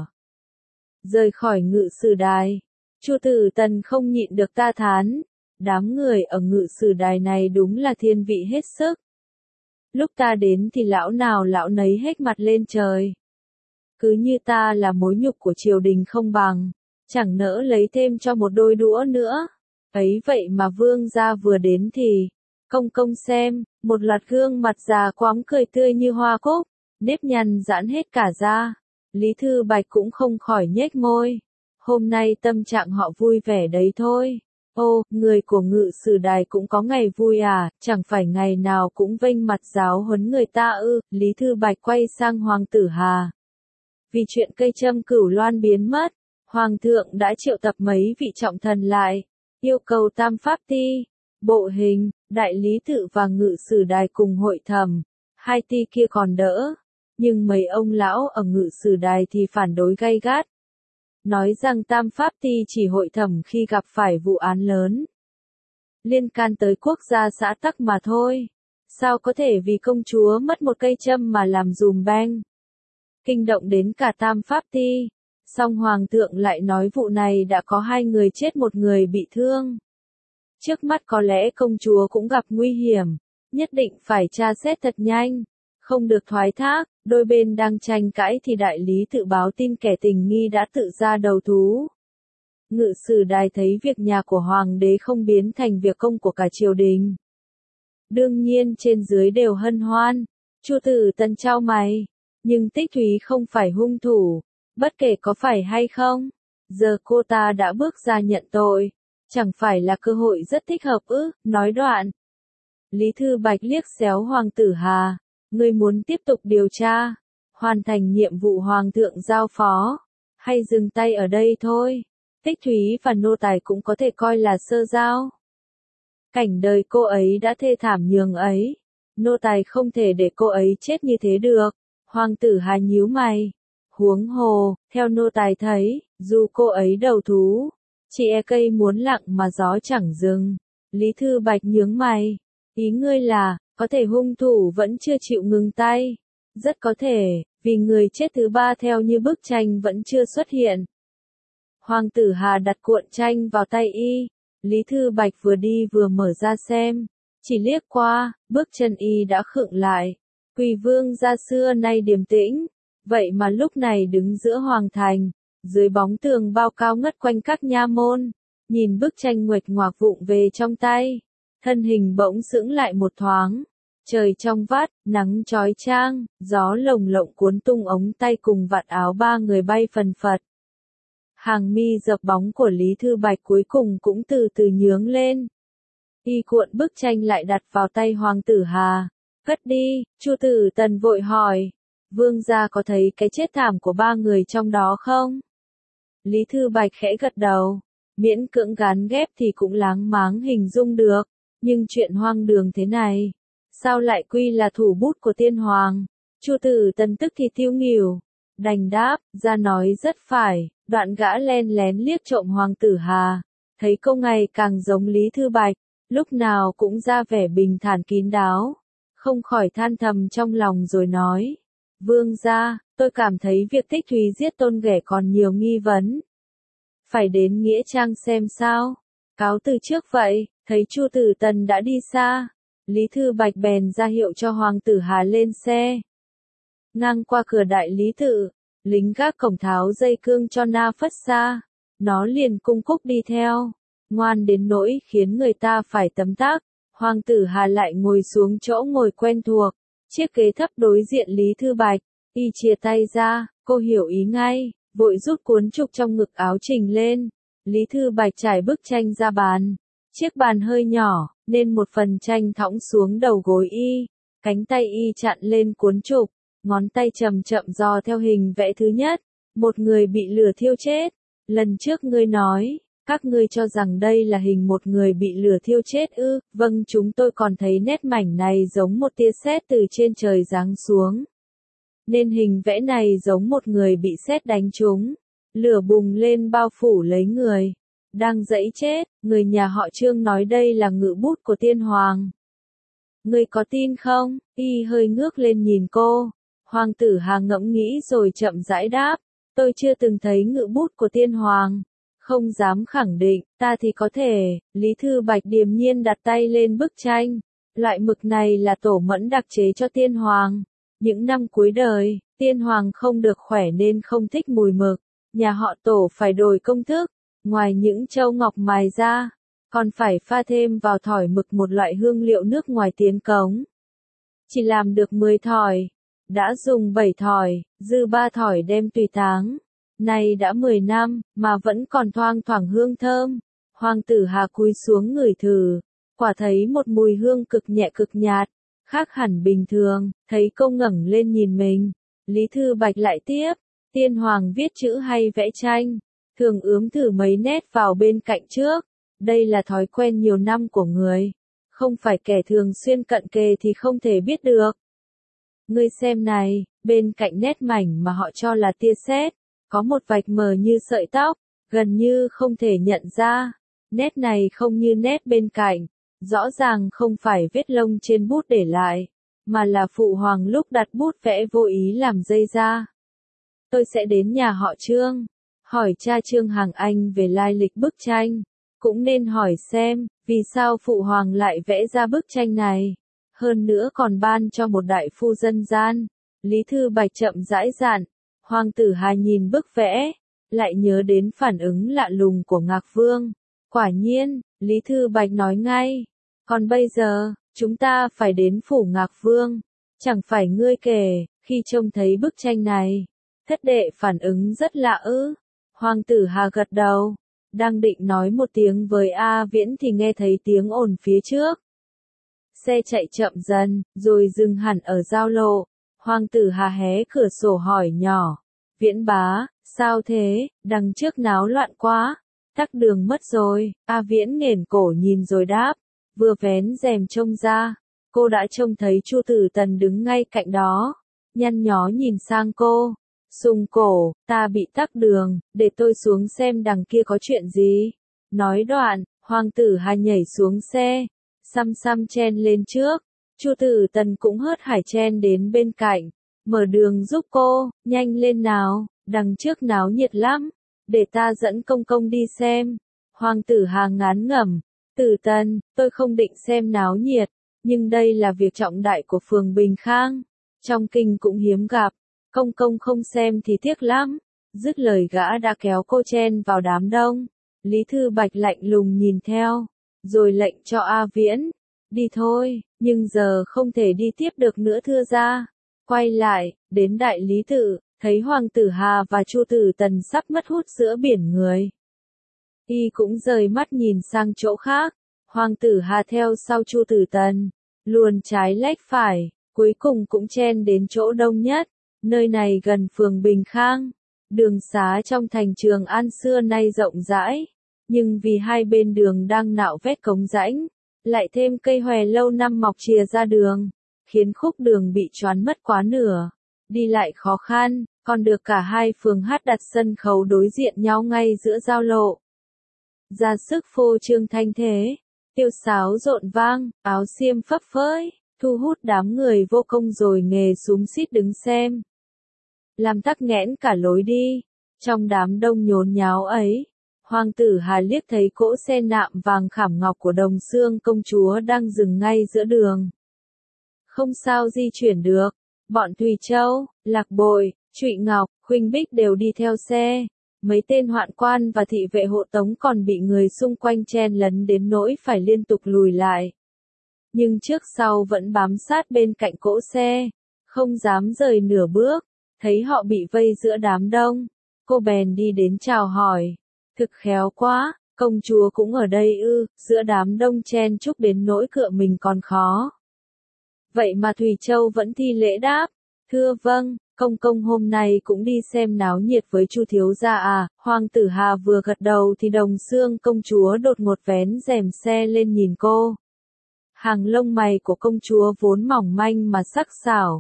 Rời khỏi ngự sử đài, Chu Tử Tần không nhịn được ta thán, đám người ở ngự sử đài này đúng là thiên vị hết sức. Lúc ta đến thì lão nào lão nấy hết mặt lên trời. Cứ như ta là mối nhục của triều đình không bằng, chẳng nỡ lấy thêm cho một đôi đũa nữa. Ấy vậy mà vương gia vừa đến thì, công công xem, một loạt gương mặt già quắm cười tươi như hoa cúc, nếp nhăn giãn hết cả da. Lý Thư Bạch cũng không khỏi nhếch môi. Hôm nay tâm trạng họ vui vẻ đấy thôi. Ô, người của Ngự Sử Đài cũng có ngày vui à, chẳng phải ngày nào cũng vênh mặt giáo huấn người ta ư, Lý Thư Bạch quay sang Hoàng tử Hà. Vì chuyện cây châm Cửu Loan biến mất, Hoàng thượng đã triệu tập mấy vị trọng thần lại, yêu cầu Tam Pháp Ti, Bộ Hình, Đại Lý Tự và Ngự Sử Đài cùng hội thẩm. Hai ti kia còn đỡ, nhưng mấy ông lão ở Ngự Sử Đài thì phản đối gay gắt. Nói rằng Tam Pháp Ti chỉ hội thẩm khi gặp phải vụ án lớn liên can tới quốc gia xã tắc mà thôi. Sao có thể vì công chúa mất một cây châm mà làm dùm beng, kinh động đến cả Tam Pháp Ti. Song Hoàng thượng lại nói vụ này đã có hai người chết một người bị thương. Trước mắt có lẽ công chúa cũng gặp nguy hiểm, nhất định phải tra xét thật nhanh, không được thoái thác. Đôi bên đang tranh cãi thì Đại Lý Tự báo tin kẻ tình nghi đã tự ra đầu thú. Ngự Sử Đài thấy việc nhà của Hoàng đế không biến thành việc công của cả triều đình. Đương nhiên trên dưới đều hân hoan. Chu Tử Tân chau mày, nhưng Tích Thúy không phải hung thủ, bất kể có phải hay không. Giờ cô ta đã bước ra nhận tội, chẳng phải là cơ hội rất thích hợp ư, nói đoạn. Lý Thư Bạch liếc xéo Hoàng tử Hà, ngươi muốn tiếp tục điều tra, hoàn thành nhiệm vụ Hoàng thượng giao phó, hay dừng tay ở đây thôi. Tích Thúy và nô tài cũng có thể coi là sơ giao. Cảnh đời cô ấy đã thê thảm nhường ấy, nô tài không thể để cô ấy chết như thế được. Hoàng tử Hà nhíu mày, huống hồ, theo nô tài thấy, dù cô ấy đầu thú, chị e cây muốn lặng mà gió chẳng dừng. Lý Thư Bạch nhướng mày, ý ngươi là, có thể hung thủ vẫn chưa chịu ngừng tay. Rất có thể, vì người chết thứ ba theo như bức tranh vẫn chưa xuất hiện. Hoàng tử Hà đặt cuộn tranh vào tay y. Lý Thư Bạch vừa đi vừa mở ra xem. Chỉ liếc qua, bước chân y đã khựng lại. Quỳ vương gia xưa nay điềm tĩnh, vậy mà lúc này đứng giữa hoàng thành, dưới bóng tường bao cao ngất quanh các nha môn, nhìn bức tranh nguệch ngoạc vụng về trong tay, thân hình bỗng sững lại một thoáng. Trời trong vắt, nắng chói chang, gió lồng lộng cuốn tung ống tay cùng vạt áo ba người bay phần phật. Hàng mi dập bóng của Lý Thư Bạch cuối cùng cũng từ từ nhướng lên. Y cuộn bức tranh lại đặt vào tay Hoàng tử Hà. Cất đi, Chu Tử Tần vội hỏi. Vương gia có thấy cái chết thảm của ba người trong đó không? Lý Thư Bạch khẽ gật đầu. Miễn cưỡng gán ghép thì cũng láng máng hình dung được. Nhưng chuyện hoang đường thế này, sao lại quy là thủ bút của tiên hoàng? Chu Tử Tần tức thì tiêu nghỉu, đành đáp, ra nói rất phải. Đoạn gã len lén liếc trộm Hoàng tử Hà, thấy cô ngày càng giống Lý Thư Bạch, lúc nào cũng ra vẻ bình thản kín đáo, không khỏi than thầm trong lòng rồi nói. Vương gia, tôi cảm thấy việc Tích Thúy giết Tôn Ghẻ còn nhiều nghi vấn. Phải đến Nghĩa Trang xem sao. Cáo từ trước vậy, thấy Chu Tử Tần đã đi xa, Lý Thư Bạch bèn ra hiệu cho Hoàng tử Hà lên xe. Ngang qua cửa Đại Lý Tự, lính gác cổng tháo dây cương cho Na Phất xa, nó liền cung cúc đi theo, ngoan đến nỗi khiến người ta phải tấm tắc. Hoàng tử Hà lại ngồi xuống chỗ ngồi quen thuộc, chiếc ghế thấp đối diện Lý Thư Bạch, y chia tay ra, cô hiểu ý ngay, vội rút cuốn trục trong ngực áo trình lên. Lý Thư Bạch trải bức tranh ra bàn, chiếc bàn hơi nhỏ, nên một phần tranh thõng xuống đầu gối y, cánh tay y chặn lên cuốn trục. Ngón tay chậm chậm dò theo hình vẽ thứ nhất, một người bị lửa thiêu chết. Lần trước ngươi nói, các ngươi cho rằng đây là hình một người bị lửa thiêu chết ư? Vâng, chúng tôi còn thấy nét mảnh này giống một tia sét từ trên trời giáng xuống. Nên hình vẽ này giống một người bị sét đánh trúng, lửa bùng lên bao phủ lấy người đang dẫy chết. Người nhà họ Trương nói đây là ngự bút của tiên hoàng. Ngươi có tin không? Y hơi ngước lên nhìn cô. Hoàng tử Hà ngẫm nghĩ rồi chậm rãi đáp, tôi chưa từng thấy ngự bút của tiên hoàng, không dám khẳng định, ta thì có thể. Lý Thư Bạch điềm nhiên đặt tay lên bức tranh, loại mực này là Tổ Mẫn đặc chế cho tiên hoàng. Những năm cuối đời, tiên hoàng không được khỏe nên không thích mùi mực, nhà họ Tổ phải đổi công thức, ngoài những châu ngọc mài ra, còn phải pha thêm vào thỏi mực một loại hương liệu nước ngoài tiến cống. Chỉ làm được mười thỏi. Đã dùng bảy thỏi, dư ba thỏi đem tùy táng. Nay đã mười năm, mà vẫn còn thoang thoảng hương thơm. Hoàng tử Hà cúi xuống ngửi thử, quả thấy một mùi hương cực nhẹ cực nhạt, khác hẳn bình thường, thấy cô ngẩng lên nhìn mình. Lý Thư Bạch lại tiếp, tiên hoàng viết chữ hay vẽ tranh, thường ướm thử mấy nét vào bên cạnh trước, đây là thói quen nhiều năm của người, không phải kẻ thường xuyên cận kề thì không thể biết được. Ngươi xem này, bên cạnh nét mảnh mà họ cho là tia sét, có một vạch mờ như sợi tóc, gần như không thể nhận ra. Nét này không như nét bên cạnh, rõ ràng không phải vết lông trên bút để lại, mà là phụ hoàng lúc đặt bút vẽ vô ý làm dây ra. Tôi sẽ đến nhà họ Trương, hỏi cha Trương Hằng Anh về lai lịch bức tranh, cũng nên hỏi xem, vì sao phụ hoàng lại vẽ ra bức tranh này, hơn nữa còn ban cho một đại phu dân gian. Lý Thư Bạch chậm rãi dặn, Hoàng tử Hà nhìn bức vẽ, lại nhớ đến phản ứng lạ lùng của Ngạc Vương. Quả nhiên, Lý Thư Bạch nói ngay, còn bây giờ, chúng ta phải đến phủ Ngạc Vương, chẳng phải ngươi kể, khi trông thấy bức tranh này, thất đệ phản ứng rất lạ ư. Hoàng tử Hà gật đầu, đang định nói một tiếng với A Viễn thì nghe thấy tiếng ồn phía trước. Xe chạy chậm dần, rồi dừng hẳn ở giao lộ. Hoàng tử Hà hé cửa sổ hỏi nhỏ, Viễn bá, sao thế, đằng trước náo loạn quá, tắc đường mất rồi. A Viễn nghển cổ nhìn rồi đáp, vừa vén rèm trông ra, cô đã trông thấy Chu Tử Tần đứng ngay cạnh đó, nhăn nhó nhìn sang cô, sùng cổ, ta bị tắc đường, để tôi xuống xem đằng kia có chuyện gì. Nói đoạn, Hoàng tử Hà nhảy xuống xe, xăm xăm chen lên trước, Chu Tử Tần cũng hớt hải chen đến bên cạnh, mở đường giúp cô, nhanh lên nào, đằng trước náo nhiệt lắm, để ta dẫn công công đi xem. Hoàng tử Hà ngán ngẩm, Tử Tần, tôi không định xem náo nhiệt, nhưng đây là việc trọng đại của phường Bình Khang, trong kinh cũng hiếm gặp, công công không xem thì tiếc lắm. Dứt lời gã đã kéo cô chen vào đám đông. Lý Thư Bạch lạnh lùng nhìn theo, rồi lệnh cho A Viễn, đi thôi, nhưng giờ không thể đi tiếp được nữa thưa ra. Quay lại, đến đại lý tự, thấy Hoàng tử Hà và Chu Tử Tần sắp mất hút giữa biển người. Y cũng rời mắt nhìn sang chỗ khác, Hoàng tử Hà theo sau Chu Tử Tần, luồn trái lách phải, cuối cùng cũng chen đến chỗ đông nhất, nơi này gần phường Bình Khang. Đường xá trong thành Trường An xưa nay rộng rãi, nhưng vì hai bên đường đang nạo vét cống rãnh, lại thêm cây hòe lâu năm mọc chìa ra đường, khiến khúc đường bị choán mất quá nửa, đi lại khó khăn, còn được cả hai phường hát đặt sân khấu đối diện nhau ngay giữa giao lộ. Ra sức phô trương thanh thế, tiêu sáo rộn vang, áo xiêm phấp phới, thu hút đám người vô công rồi nghề xúm xít đứng xem, làm tắc nghẽn cả lối đi. Trong đám đông nhốn nháo ấy, Hoàng tử Hà liếc thấy cỗ xe nạm vàng khảm ngọc của Đồng Xương công chúa đang dừng ngay giữa đường. Không sao di chuyển được, bọn Thùy Châu, Lạc Bội, Trụy Ngọc, Khuynh Bích đều đi theo xe. Mấy tên hoạn quan và thị vệ hộ tống còn bị người xung quanh chen lấn đến nỗi phải liên tục lùi lại. Nhưng trước sau vẫn bám sát bên cạnh cỗ xe, không dám rời nửa bước. Thấy họ bị vây giữa đám đông, cô bèn đi đến chào hỏi. Thực khéo quá, công chúa cũng ở đây ư, giữa đám đông chen chúc đến nỗi cựa mình còn khó. Vậy mà Thùy Châu vẫn thi lễ đáp, thưa vâng, công công hôm nay cũng đi xem náo nhiệt với Chu thiếu gia à. Hoàng tử Hà vừa gật đầu thì Đồng Xương công chúa đột ngột vén rèm xe lên nhìn cô. Hàng lông mày của công chúa vốn mỏng manh mà sắc sảo,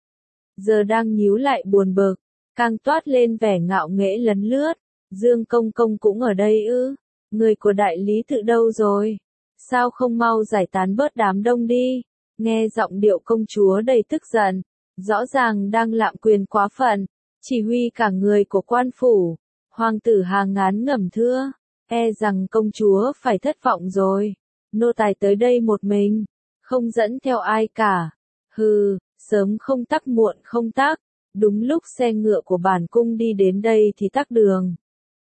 giờ đang nhíu lại buồn bực, càng toát lên vẻ ngạo nghễ lấn lướt. Dương công công cũng ở đây ư? Người của đại lý tự đâu rồi? Sao không mau giải tán bớt đám đông đi? Nghe giọng điệu công chúa đầy tức giận, rõ ràng đang lạm quyền quá phận, chỉ huy cả người của quan phủ. Hoàng tử Hà ngán ngẩm thưa, e rằng công chúa phải thất vọng rồi. Nô tài tới đây một mình, không dẫn theo ai cả. Hừ, sớm không tắc muộn không tắc, đúng lúc xe ngựa của bản cung đi đến đây thì tắc đường.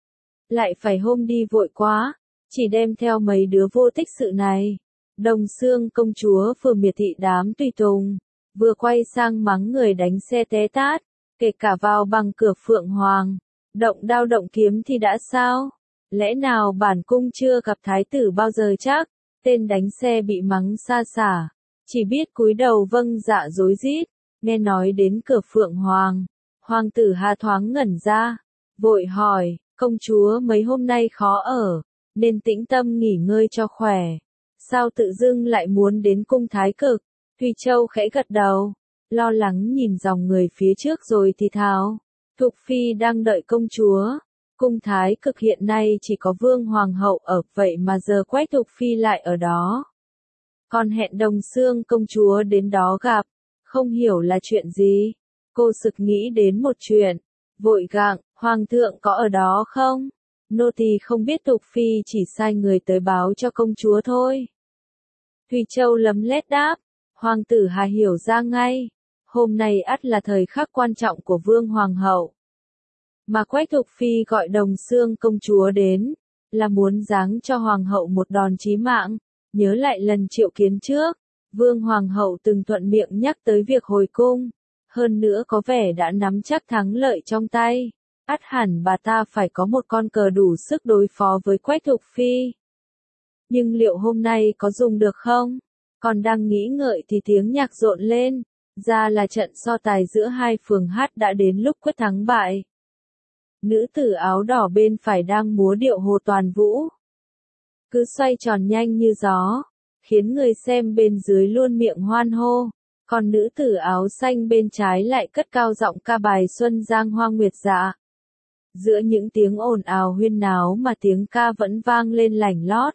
Lại phải hôm đi vội quá, chỉ đem theo mấy đứa vô tích sự này. Đồng Xương công chúa vừa miệt thị đám tùy tùng, vừa quay sang mắng người đánh xe té tát, kể cả vào bằng cửa Phượng Hoàng. Động đao động kiếm thì đã sao? Lẽ nào bản cung chưa gặp thái tử bao giờ chắc? Tên đánh xe bị mắng xa xả, chỉ biết cúi đầu vâng dạ rối rít. Nghe nói đến cửa Phượng Hoàng, hoàng tử Hà thoáng ngẩn ra, vội hỏi, công chúa mấy hôm nay khó ở, nên tĩnh tâm nghỉ ngơi cho khỏe. Sao tự dưng lại muốn đến cung thái cực? Thùy Châu khẽ gật đầu, lo lắng nhìn dòng người phía trước rồi thì thào, Thục Phi đang đợi công chúa. Cung thái cực hiện nay chỉ có vương hoàng hậu ở, vậy mà giờ Quách Thục Phi lại ở đó. Còn hẹn Đồng Xương công chúa đến đó gặp, không hiểu là chuyện gì. Cô sực nghĩ đến một chuyện, vội gặng, hoàng thượng có ở đó không? Nô tỳ không biết, Thục Phi chỉ sai người tới báo cho công chúa thôi. Thùy Châu lấm lét đáp, hoàng tử Hà hiểu ra ngay, hôm nay ắt là thời khắc quan trọng của vương hoàng hậu. Mà Quách Thục Phi gọi Đồng Xương công chúa đến, là muốn giáng cho hoàng hậu một đòn chí mạng. Nhớ lại lần triệu kiến trước, vương hoàng hậu từng thuận miệng nhắc tới việc hồi cung, hơn nữa có vẻ đã nắm chắc thắng lợi trong tay. Ắt hẳn bà ta phải có một con cờ đủ sức đối phó với Quách Thục Phi. Nhưng liệu hôm nay có dùng được không? Còn đang nghĩ ngợi thì tiếng nhạc rộn lên, ra là trận so tài giữa hai phường hát đã đến lúc quyết thắng bại. Nữ tử áo đỏ bên phải đang múa điệu Hồ Toàn Vũ, cứ xoay tròn nhanh như gió, khiến người xem bên dưới luôn miệng hoan hô. Còn nữ tử áo xanh bên trái lại cất cao giọng ca bài Xuân Giang Hoa Nguyệt Dạ. Giữa những tiếng ồn ào huyên náo mà tiếng ca vẫn vang lên lành lót.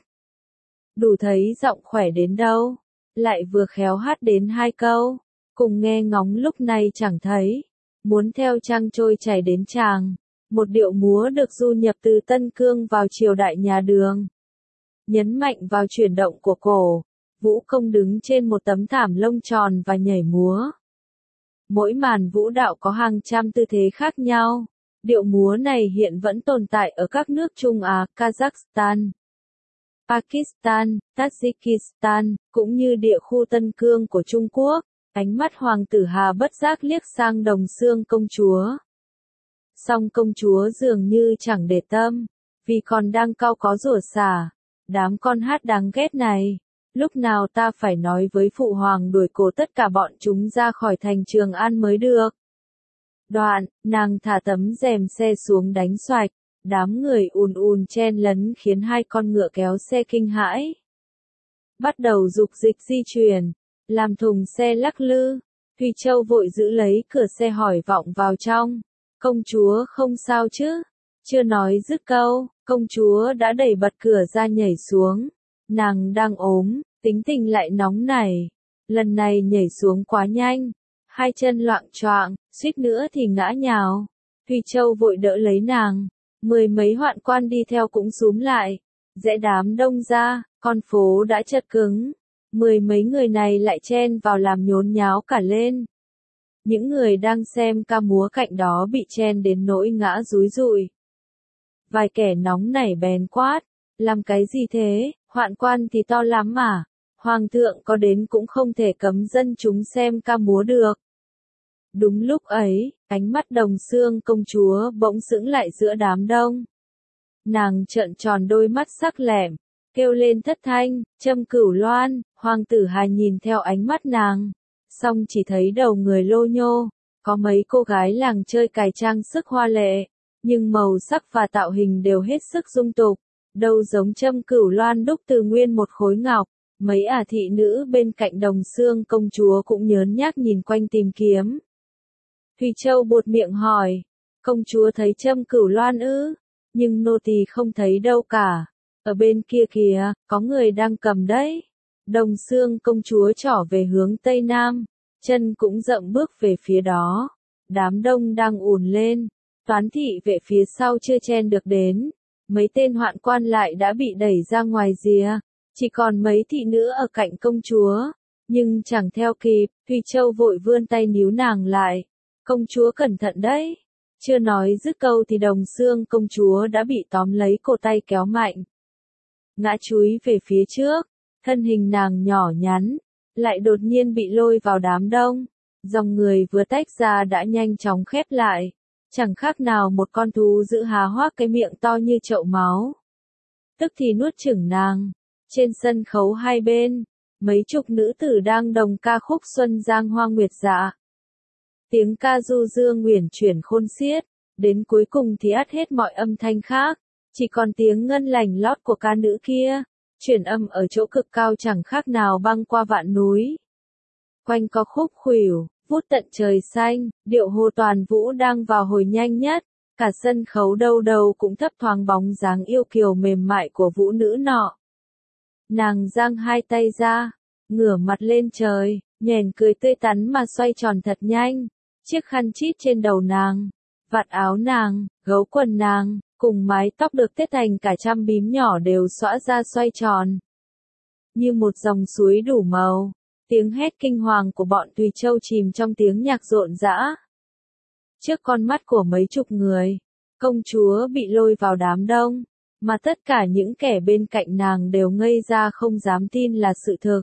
Đủ thấy giọng khỏe đến đâu, lại vừa khéo hát đến hai câu, cùng nghe ngóng lúc này chẳng thấy, muốn theo trăng trôi chảy đến tràng. Một điệu múa được du nhập từ Tân Cương vào triều đại nhà Đường. Nhấn mạnh vào chuyển động của cổ, vũ công đứng trên một tấm thảm lông tròn và nhảy múa. Mỗi màn vũ đạo có hàng trăm tư thế khác nhau. Điệu múa này hiện vẫn tồn tại ở các nước Trung Á, Kazakhstan, Pakistan, Tajikistan, cũng như địa khu Tân Cương của Trung Quốc. Ánh mắt hoàng tử Hà bất giác liếc sang Đồng Xương công chúa. Song công chúa dường như chẳng để tâm, vì còn đang cau có rủa xả. Đám con hát đáng ghét này, lúc nào ta phải nói với phụ hoàng đuổi cổ tất cả bọn chúng ra khỏi thành Trường An mới được. Đoạn, nàng thả tấm rèm xe xuống đánh xoạch, đám người ùn ùn chen lấn khiến hai con ngựa kéo xe kinh hãi. Bắt đầu dục dịch di chuyển, làm thùng xe lắc lư. Thùy Châu vội giữ lấy cửa xe hỏi vọng vào trong, công chúa không sao chứ? Chưa nói dứt câu, công chúa đã đẩy bật cửa ra nhảy xuống. Nàng đang ốm, tính tình lại nóng nảy, lần này nhảy xuống quá nhanh, hai chân loạng choạng, suýt nữa thì ngã nhào. Thùy Châu vội đỡ lấy nàng, mười mấy hoạn quan đi theo cũng xúm lại, rẽ đám đông ra, con phố đã chật cứng, mười mấy người này lại chen vào làm nhốn nháo cả lên. Những người đang xem ca múa cạnh đó bị chen đến nỗi ngã rúi rụi. Vài kẻ nóng nảy bèn quát, làm cái gì thế, hoạn quan thì to lắm mà, hoàng thượng có đến cũng không thể cấm dân chúng xem ca múa được. Đúng lúc ấy, ánh mắt Đồng Xương công chúa bỗng sững lại giữa đám đông. Nàng trợn tròn đôi mắt sắc lẻm, kêu lên thất thanh, Trâm Cửu Loan. Hoàng tử Hà nhìn theo ánh mắt nàng, song chỉ thấy đầu người lô nhô, có mấy cô gái làng chơi cài trang sức hoa lệ, nhưng màu sắc và tạo hình đều hết sức dung tục, đâu giống Trâm Cửu Loan đúc từ nguyên một khối ngọc. Mấy ả thị nữ bên cạnh Đồng Xương công chúa cũng nhớn nhác nhìn quanh tìm kiếm. Thùy Châu buột miệng hỏi, công chúa thấy Trâm Cửu Loan ư? Nhưng nô tỳ không thấy đâu cả. Ở bên kia kìa, có người đang cầm đấy. Đồng Xương công chúa trỏ về hướng Tây Nam, chân cũng dậm bước về phía đó. Đám đông đang ùn lên, toán thị vệ phía sau chưa chen được đến. Mấy tên hoạn quan lại đã bị đẩy ra ngoài rìa, chỉ còn mấy thị nữ ở cạnh công chúa. Nhưng chẳng theo kịp, Thùy Châu vội vươn tay níu nàng lại. Công chúa cẩn thận đấy. Chưa nói dứt câu thì Đồng Xương công chúa đã bị tóm lấy cổ tay kéo mạnh. Ngã chúi về phía trước, thân hình nàng nhỏ nhắn, lại đột nhiên bị lôi vào đám đông. Dòng người vừa tách ra đã nhanh chóng khép lại, chẳng khác nào một con thú dữ há hoác cái miệng to như chậu máu. tức thì nuốt chửng nàng. Trên sân khấu hai bên, mấy chục nữ tử đang đồng ca khúc Xuân Giang Hoa Nguyệt Dạ. Tiếng ca du dương uyển chuyển khôn xiết, đến cuối cùng thì át hết mọi âm thanh khác, chỉ còn tiếng ngân lành lót của ca nữ kia, chuyển âm ở chỗ cực cao chẳng khác nào băng qua vạn núi. Quanh co khúc khuỷu, vút tận trời xanh, điệu Hồ Toàn Vũ đang vào hồi nhanh nhất, cả sân khấu đâu đâu cũng thấp thoáng bóng dáng yêu kiều mềm mại của vũ nữ nọ. Nàng giang hai tay ra, ngửa mặt lên trời, nhoẻn cười tươi tắn mà xoay tròn thật nhanh, chiếc khăn chít trên đầu nàng, vạt áo nàng, gấu quần nàng, cùng mái tóc được tết thành cả trăm bím nhỏ đều xõa ra xoay tròn. Như một dòng suối đủ màu, tiếng hét kinh hoàng của bọn Tùy Châu chìm trong tiếng nhạc rộn rã. Trước con mắt của mấy chục người, công chúa bị lôi vào đám đông, mà tất cả những kẻ bên cạnh nàng đều ngây ra không dám tin là sự thực.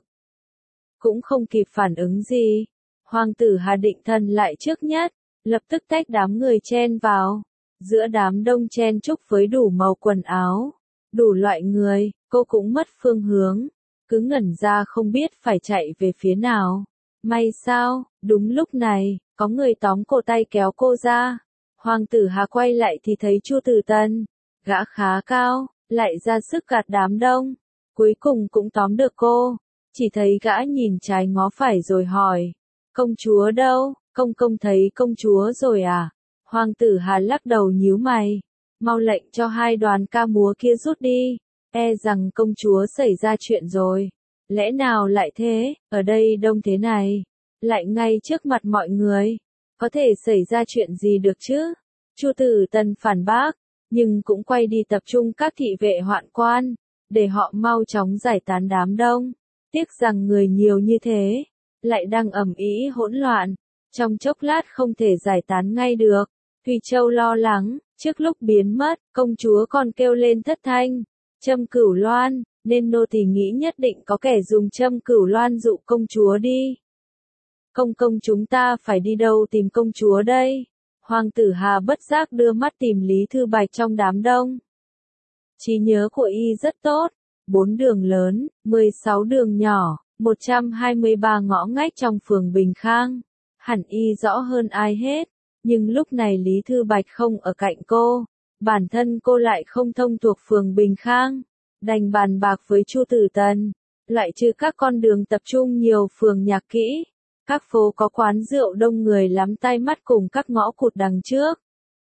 Cũng không kịp phản ứng gì, hoàng tử Hà Định Thần lại trước nhất, lập tức tách đám người chen vào. Giữa đám đông chen chúc với đủ màu quần áo, đủ loại người, cô cũng mất phương hướng, cứ ngẩn ra không biết phải chạy về phía nào. May sao, đúng lúc này, có người tóm cổ tay kéo cô ra. Hoàng tử Hà quay lại thì thấy Chu Tử Tần, gã khá cao, lại ra sức gạt đám đông, cuối cùng cũng tóm được cô. Chỉ thấy gã nhìn trái ngó phải rồi hỏi, công chúa đâu, công công thấy công chúa rồi à? Hoàng tử Hà lắc đầu nhíu mày, mau lệnh cho hai đoàn ca múa kia rút đi, e rằng công chúa xảy ra chuyện rồi. Lẽ nào lại thế, ở đây đông thế này, lại ngay trước mặt mọi người, có thể xảy ra chuyện gì được chứ? Chu Tử Tần phản bác, nhưng cũng quay đi tập trung các thị vệ hoạn quan, để họ mau chóng giải tán đám đông. Tiếc rằng người nhiều như thế, lại đang ầm ĩ hỗn loạn, trong chốc lát không thể giải tán ngay được. Thùy Châu lo lắng, trước lúc biến mất, công chúa còn kêu lên thất thanh, châm cửu loan, nên nô tỳ nghĩ nhất định có kẻ dùng châm cửu loan dụ công chúa đi. Công công chúng ta phải đi đâu tìm công chúa đây? Hoàng tử Hà bất giác đưa mắt tìm Lý Thư Bạch trong đám đông. Trí nhớ của y rất tốt, bốn đường lớn, mười sáu đường nhỏ, một trăm hai mươi ba ngõ ngách trong phường Bình Khang. Hẳn y rõ hơn ai hết. Nhưng lúc này Lý Thư Bạch không ở cạnh cô, bản thân cô lại không thông thuộc phường Bình Khang, đành bàn bạc với Chu Tử Tần, loại trừ các con đường tập trung nhiều phường nhạc kỹ, các phố có quán rượu đông người lắm tai mắt cùng các ngõ cụt đằng trước.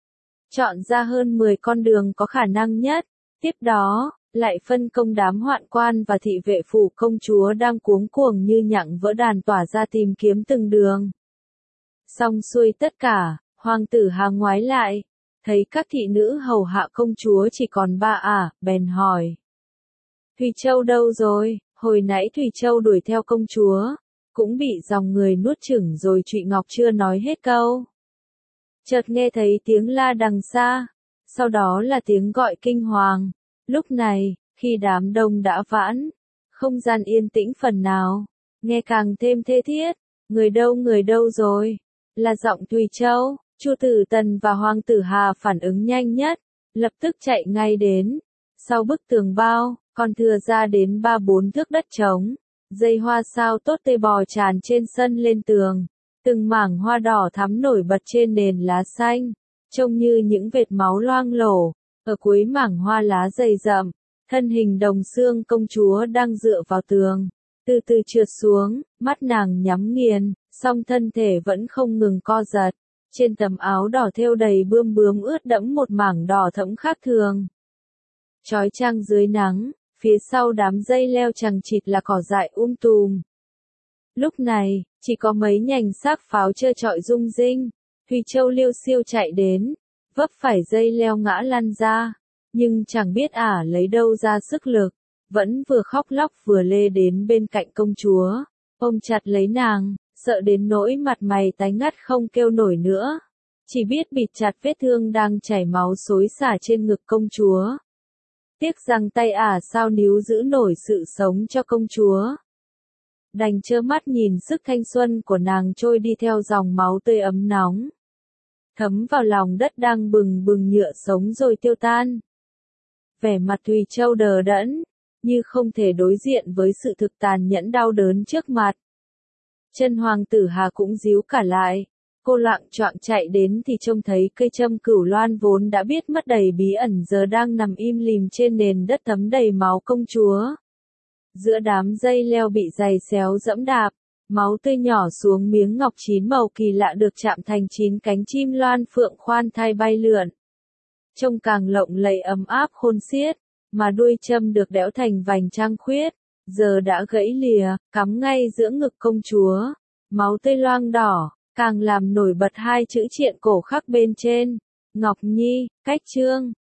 Chọn ra hơn mười con đường có khả năng nhất, tiếp đó, lại phân công đám hoạn quan và thị vệ phủ công chúa đang cuống cuồng như nhặng vỡ đàn tỏa ra tìm kiếm từng đường. Xong xuôi tất cả. Hoàng tử Hà ngoái lại, thấy các thị nữ hầu hạ công chúa chỉ còn ba à, bèn hỏi. Thùy Châu đâu rồi? Hồi nãy Thùy Châu đuổi theo công chúa, cũng bị dòng người nuốt chửng rồi Trụy Ngọc chưa nói hết câu. Chợt nghe thấy tiếng la đằng xa, sau đó là tiếng gọi kinh hoàng. Lúc này, khi đám đông đã vãn, không gian yên tĩnh phần nào, nghe càng thêm thê thiết, người đâu người đâu rồi? Là giọng Thùy Châu. Chu Tử Tần và Hoàng tử Hà phản ứng nhanh nhất, lập tức chạy ngay đến. Sau bức tường bao, còn thừa ra đến ba bốn thước đất trống, dây hoa sao tốt tê bò tràn trên sân lên tường, từng mảng hoa đỏ thắm nổi bật trên nền lá xanh, trông như những vệt máu loang lổ. Ở cuối mảng hoa lá dày rậm, thân hình đồng xương công chúa đang dựa vào tường, từ từ trượt xuống, mắt nàng nhắm nghiền, song thân thể vẫn không ngừng co giật. Trên tấm áo đỏ thêu đầy bươm bướm ướt đẫm một mảng đỏ thẫm khác thường. Chói chang dưới nắng, phía sau đám dây leo chằng chịt là cỏ dại um tùm. Lúc này, chỉ có mấy nhành xác pháo trơ trọi rung rinh. Thùy Châu liêu xiêu chạy đến, vấp phải dây leo ngã lăn ra, nhưng chẳng biết ả lấy đâu ra sức lực, vẫn vừa khóc lóc vừa lê đến bên cạnh công chúa, ôm chặt lấy nàng. Sợ đến nỗi mặt mày tái ngắt không kêu nổi nữa, chỉ biết bịt chặt vết thương đang chảy máu xối xả trên ngực công chúa. Tiếc rằng tay ả sao níu giữ nổi sự sống cho công chúa. Đành trơ mắt nhìn sức thanh xuân của nàng trôi đi theo dòng máu tươi ấm nóng, thấm vào lòng đất đang bừng bừng nhựa sống rồi tiêu tan. vẻ mặt Thùy Châu đờ đẫn, như không thể đối diện với sự thực tàn nhẫn đau đớn trước mặt. Chân Hoàng tử Hà cũng díu cả lại. Cô loạng choạng chạy đến thì trông thấy cây châm cửu loan vốn đã biết mất đầy bí ẩn giờ đang nằm im lìm trên nền đất thấm đầy máu công chúa. Giữa đám dây leo bị giày xéo dẫm đạp, máu tươi nhỏ xuống miếng ngọc chín màu kỳ lạ được chạm thành chín cánh chim loan phượng khoan thai bay lượn. Trông càng lộng lẫy ấm áp khôn xiết, mà đuôi châm được đẽo thành vành trăng khuyết, giờ đã gãy lìa, cắm ngay giữa ngực công chúa. Máu tươi loang đỏ, càng làm nổi bật hai chữ triện cổ khắc bên trên. Ngọc Nhi, cách trương.